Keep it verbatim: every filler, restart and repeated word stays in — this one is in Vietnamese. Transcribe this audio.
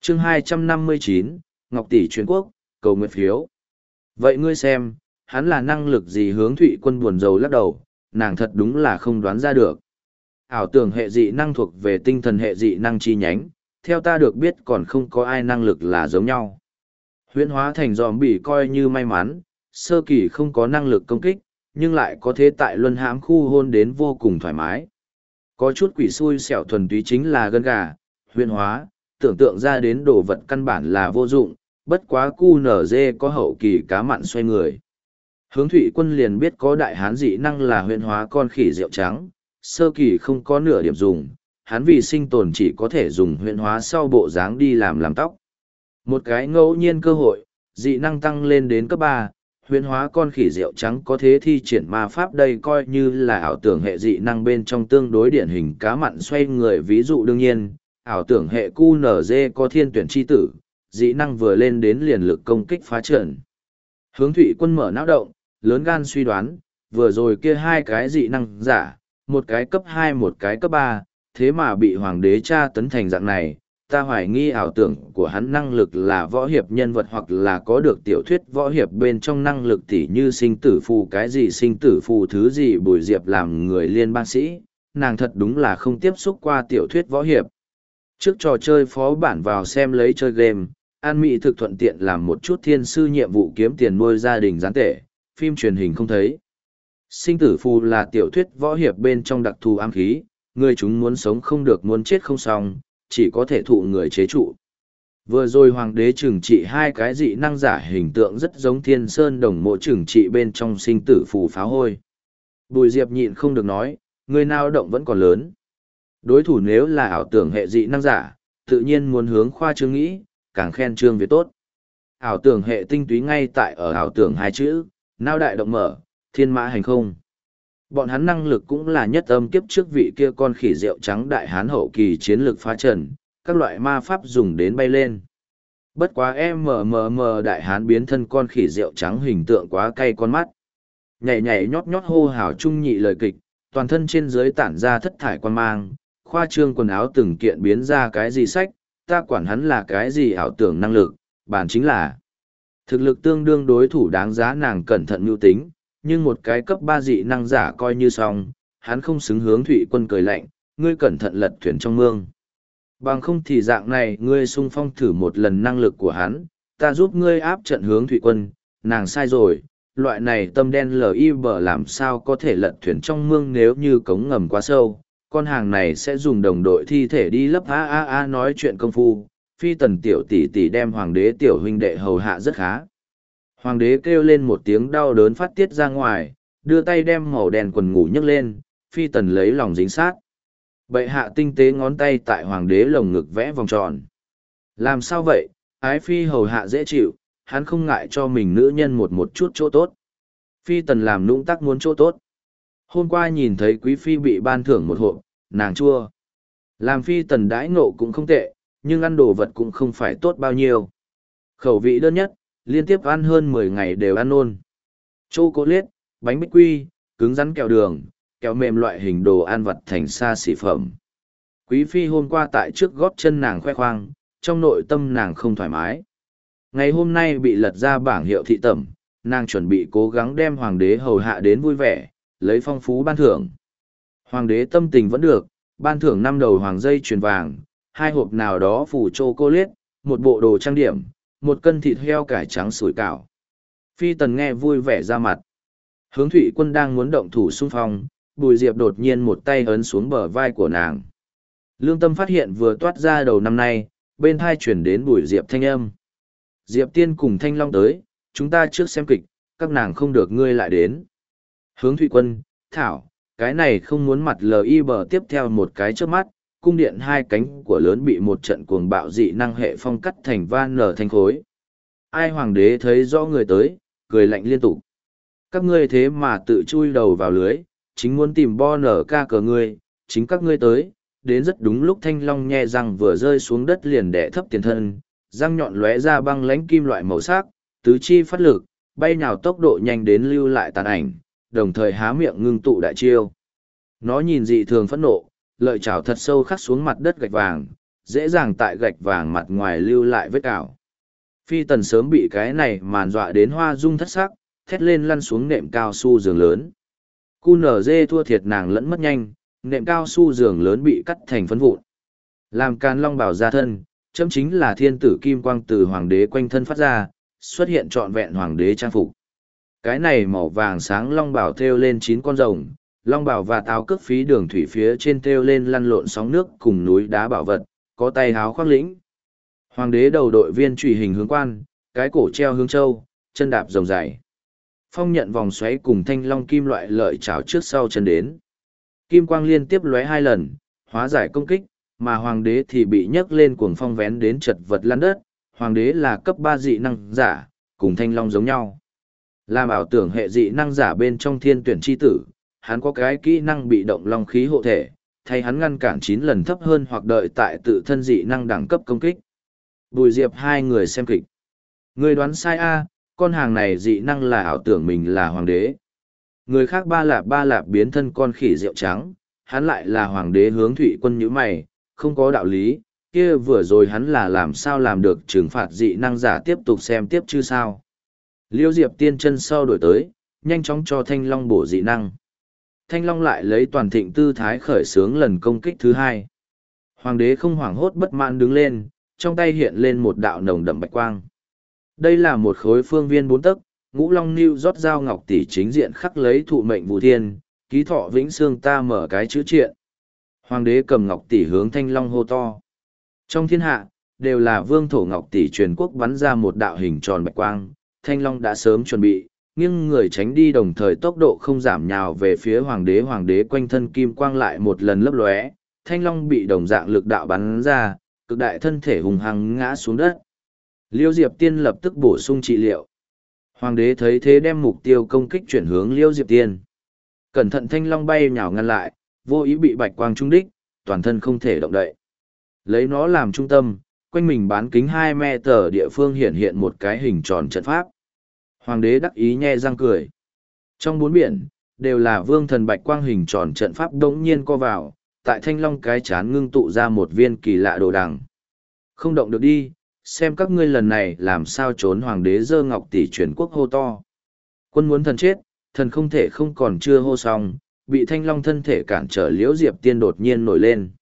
chương hai trăm năm mươi chín, Ngọc Tỷ Truyền Quốc, cầu nguyện phiếu. Vậy ngươi xem, hắn là năng lực gì? Hướng Thụy Quân buồn rầu lắc đầu, nàng thật đúng là không đoán ra được. Ảo tưởng hệ dị năng thuộc về tinh thần hệ dị năng chi nhánh, theo ta được biết còn không có ai năng lực là giống nhau. Huyễn hóa thành zombie coi như may mắn, sơ kỳ không có năng lực công kích, nhưng lại có thế tại luân hãm khu hôn đến vô cùng thoải mái. Có chút quỷ xui xẻo thuần túy chính là gân gà, huyễn hóa, tưởng tượng ra đến đồ vật căn bản là vô dụng, bất quá cu nở dê có hậu kỳ cá mặn xoay người. Hướng Thụy Quân liền biết có đại hán dị năng là huyễn hóa con khỉ rượu trắng, sơ kỳ không có nửa điểm dùng, hắn vì sinh tồn chỉ có thể dùng huyễn hóa sau bộ dáng đi làm làm tóc. Một cái ngẫu nhiên cơ hội, dị năng tăng lên đến cấp ba, huyễn hóa con khỉ rượu trắng có thế thi triển ma pháp, đây coi như là ảo tưởng hệ dị năng bên trong tương đối điển hình cá mặn xoay người. Ví dụ đương nhiên, ảo tưởng hệ cu nở dê có thiên tuyển chi tử, dị năng vừa lên đến liền lực công kích phá trận. Hướng Thụy Quân mở não động, lớn gan suy đoán, vừa rồi kia hai cái dị năng giả, một cái cấp hai một cái cấp ba, thế mà bị hoàng đế tra tấn thành dạng này. Ta hoài nghi ảo tưởng của hắn năng lực là võ hiệp nhân vật hoặc là có được tiểu thuyết võ hiệp bên trong năng lực tỉ như sinh tử phù, cái gì sinh tử phù thứ gì. Bùi Diệp làm người liên bang sĩ, nàng thật đúng là không tiếp xúc qua tiểu thuyết võ hiệp. Trước trò chơi phó bản vào xem lấy chơi game, An Mỹ thực thuận tiện làm một chút thiên sư nhiệm vụ kiếm tiền nuôi gia đình gián tể, phim truyền hình không thấy. Sinh tử phù là tiểu thuyết võ hiệp bên trong đặc thù ám khí, người chúng muốn sống không được, muốn chết không xong, chỉ có thể thụ người chế trụ. Vừa rồi hoàng đế trừng trị hai cái dị năng giả hình tượng rất giống Thiên Sơn Đồng Mộ trừng trị bên trong sinh tử phù pháo hôi. Bùi Diệp nhịn không được nói, người nào động vẫn còn lớn. Đối thủ nếu là ảo tưởng hệ dị năng giả, tự nhiên muốn hướng khoa trương nghĩ, càng khen trương việt tốt. Ảo tưởng hệ tinh túy ngay tại ở ảo tưởng hai chữ, não đại động mở, thiên mã hành không. Bọn hắn năng lực cũng là nhất âm kiếp trước vị kia con khỉ rượu trắng đại hán hậu kỳ chiến lược phá trần, các loại ma pháp dùng đến bay lên. Bất quá em mờ mờ mờ đại hán biến thân con khỉ rượu trắng hình tượng quá cay con mắt. Nhảy nhảy nhót nhót hô hào trung nhị lời kịch, toàn thân trên dưới tản ra thất thải quan mang, khoa trương quần áo từng kiện biến ra cái gì sách, ta quản hắn là cái gì ảo tưởng năng lực, bản chính là thực lực tương đương đối thủ đáng giá nàng cẩn thận mưu tính, nhưng một cái cấp ba dị năng giả coi như xong, hắn không xứng. Hướng Thụy Quân cười lạnh, ngươi cẩn thận lật thuyền trong mương. Bằng không thì dạng này ngươi xung phong thử một lần năng lực của hắn, ta giúp ngươi áp trận. Hướng Thụy Quân, nàng sai rồi, loại này tâm đen lờ i bờ làm sao có thể lật thuyền trong mương, nếu như cống ngầm quá sâu, con hàng này sẽ dùng đồng đội thi thể đi lấp. a a a nói chuyện công phu, Phi Tần tiểu tỷ tỷ đem hoàng đế tiểu huynh đệ hầu hạ rất khá. Hoàng đế kêu lên một tiếng đau đớn phát tiết ra ngoài, đưa tay đem màu đen quần ngủ nhấc lên, Phi Tần lấy lòng dính sát. Bệ hạ tinh tế ngón tay tại hoàng đế lồng ngực vẽ vòng tròn. Làm sao vậy, ái phi hầu hạ dễ chịu, hắn không ngại cho mình nữ nhân một một chút chỗ tốt. Phi Tần làm nũng tắc muốn chỗ tốt. Hôm qua nhìn thấy quý phi bị ban thưởng một hộp, nàng chua. Làm Phi Tần đãi ngộ cũng không tệ, nhưng ăn đồ vật cũng không phải tốt bao nhiêu. Khẩu vị đơn nhất, liên tiếp ăn hơn mười ngày đều ăn nôn. Chocolate, bánh bích quy, cứng rắn kẹo đường, kẹo mềm loại hình đồ ăn vặt thành xa xỉ phẩm. Quý phi hôm qua tại trước gót chân nàng khoe khoang, trong nội tâm nàng không thoải mái. Ngày hôm nay bị lật ra bảng hiệu thị tẩm, nàng chuẩn bị cố gắng đem hoàng đế hầu hạ đến vui vẻ, lấy phong phú ban thưởng. Hoàng đế tâm tình vẫn được, ban thưởng năm đầu hoàng dây chuyền vàng, hai hộp nào đó phủ chocolate, một bộ đồ trang điểm, một cân thịt heo cải trắng sủi cảo. Phi Tần nghe vui vẻ ra mặt. Hướng Thụy Quân đang muốn động thủ xung phong, Bùi Diệp đột nhiên một tay ấn xuống bờ vai của nàng. Lương Tâm phát hiện vừa toát ra đầu năm nay, bên thai chuyển đến Bùi Diệp thanh âm. Diệp Tiên cùng Thanh Long tới, chúng ta trước xem kịch, các nàng không được ngươi lại đến. Hướng Thụy Quân, Thảo, cái này không muốn mặt lờ i bờ. Tiếp theo một cái trước mắt, cung điện hai cánh của lớn bị một trận cuồng bạo dị năng hệ phong cắt thành van nở thành khối. Ai hoàng đế thấy rõ người tới, cười lạnh liên tục. Các ngươi thế mà tự chui đầu vào lưới, chính muốn tìm bo nở ca cờ ngươi, chính các ngươi tới, đến rất đúng lúc. Thanh Long nhe răng vừa rơi xuống đất liền đẻ thấp tiền thân, răng nhọn lóe ra băng lãnh kim loại màu sắc, tứ chi phát lực, bay nhào tốc độ nhanh đến lưu lại tàn ảnh, đồng thời há miệng ngưng tụ đại chiêu. Nó nhìn dị thường phẫn nộ, lợi chảo thật sâu khắc xuống mặt đất gạch vàng, dễ dàng tại gạch vàng mặt ngoài lưu lại vết cào. Phi tần sớm bị cái này màn dọa đến hoa dung thất sắc, thét lên lăn xuống nệm cao su giường lớn. Cu nở dê thua thiệt nàng lẫn mất nhanh, nệm cao su giường lớn bị cắt thành phấn vụn. Làm Càn Long bào ra thân, chấm chính là thiên tử kim quang từ hoàng đế quanh thân phát ra, xuất hiện trọn vẹn hoàng đế trang phục. Cái này màu vàng sáng long bào thêu lên chín con rồng, long bào và táo cước phí đường thủy phía trên thêu lên lăn lộn sóng nước cùng núi đá bảo vật, có tay háo khoác lĩnh. Hoàng đế đầu đội viên trùy hình hướng quan, cái cổ treo hướng châu, chân đạp rồng dày. Phong nhận vòng xoáy cùng thanh long kim loại lợi chảo trước sau chân đến. Kim quang liên tiếp lóe hai lần, hóa giải công kích, mà hoàng đế thì bị nhấc lên cuồng phong vén đến chật vật lăn đất. Hoàng đế là cấp ba dị năng giả, cùng thanh long giống nhau. Làm ảo tưởng hệ dị năng giả bên trong thiên tuyển chi tử, hắn có cái kỹ năng bị động long khí hộ thể, thay hắn ngăn cản chín lần thấp hơn hoặc đợi tại tự thân dị năng đẳng cấp công kích. Bùi Diệp hai người xem kịch. Người đoán sai a, con hàng này dị năng là ảo tưởng mình là hoàng đế. Người khác ba lạp ba lạp biến thân con khỉ rượu trắng, hắn lại là hoàng đế hướng thụy quân nhíu mày, không có đạo lý, kia vừa rồi hắn là làm sao làm được trừng phạt dị năng giả tiếp tục xem tiếp chứ sao. Liêu Diệp tiên chân sau đổi tới, nhanh chóng cho Thanh Long bổ dị năng. Thanh Long lại lấy toàn thịnh tư thái khởi xướng lần công kích thứ hai. Hoàng đế không hoảng hốt bất mãn đứng lên, trong tay hiện lên một đạo nồng đậm bạch quang. Đây là một khối phương viên bốn tấc, ngũ long lưu rót dao ngọc tỷ chính diện khắc lấy thụ mệnh vũ thiên, ký thọ vĩnh xương ta mở cái chữ triện. Hoàng đế cầm ngọc tỷ hướng Thanh Long hô to. Trong thiên hạ, đều là vương thổ ngọc tỷ truyền quốc bắn ra một đạo hình tròn bạch quang, Thanh Long đã sớm chuẩn bị, nhưng người tránh đi đồng thời tốc độ không giảm nhào về phía hoàng đế. Hoàng đế quanh thân kim quang lại một lần lấp lóe, Thanh Long bị đồng dạng lực đạo bắn ra, cực đại thân thể hùng hăng ngã xuống đất. Liêu Diệp Tiên lập tức bổ sung trị liệu. Hoàng đế thấy thế đem mục tiêu công kích chuyển hướng Liêu Diệp Tiên. Cẩn thận Thanh Long bay nhào ngăn lại, vô ý bị bạch quang trúng đích, toàn thân không thể động đậy. Lấy nó làm trung tâm, quanh mình bán kính hai mét địa phương hiện hiện một cái hình tròn trận pháp. Hoàng đế đắc ý nhe răng cười. Trong bốn biển, đều là vương thần bạch quang hình tròn trận pháp đống nhiên co vào, tại Thanh Long cái chán ngưng tụ ra một viên kỳ lạ đồ đằng. Không động được đi, xem các ngươi lần này làm sao trốn. Hoàng đế giơ ngọc tỷ truyền quốc hô to. Quân muốn thần chết, thần không thể không còn chưa hô xong, bị Thanh Long thân thể cản trở. Liễu Diệp Tiên đột nhiên nổi lên.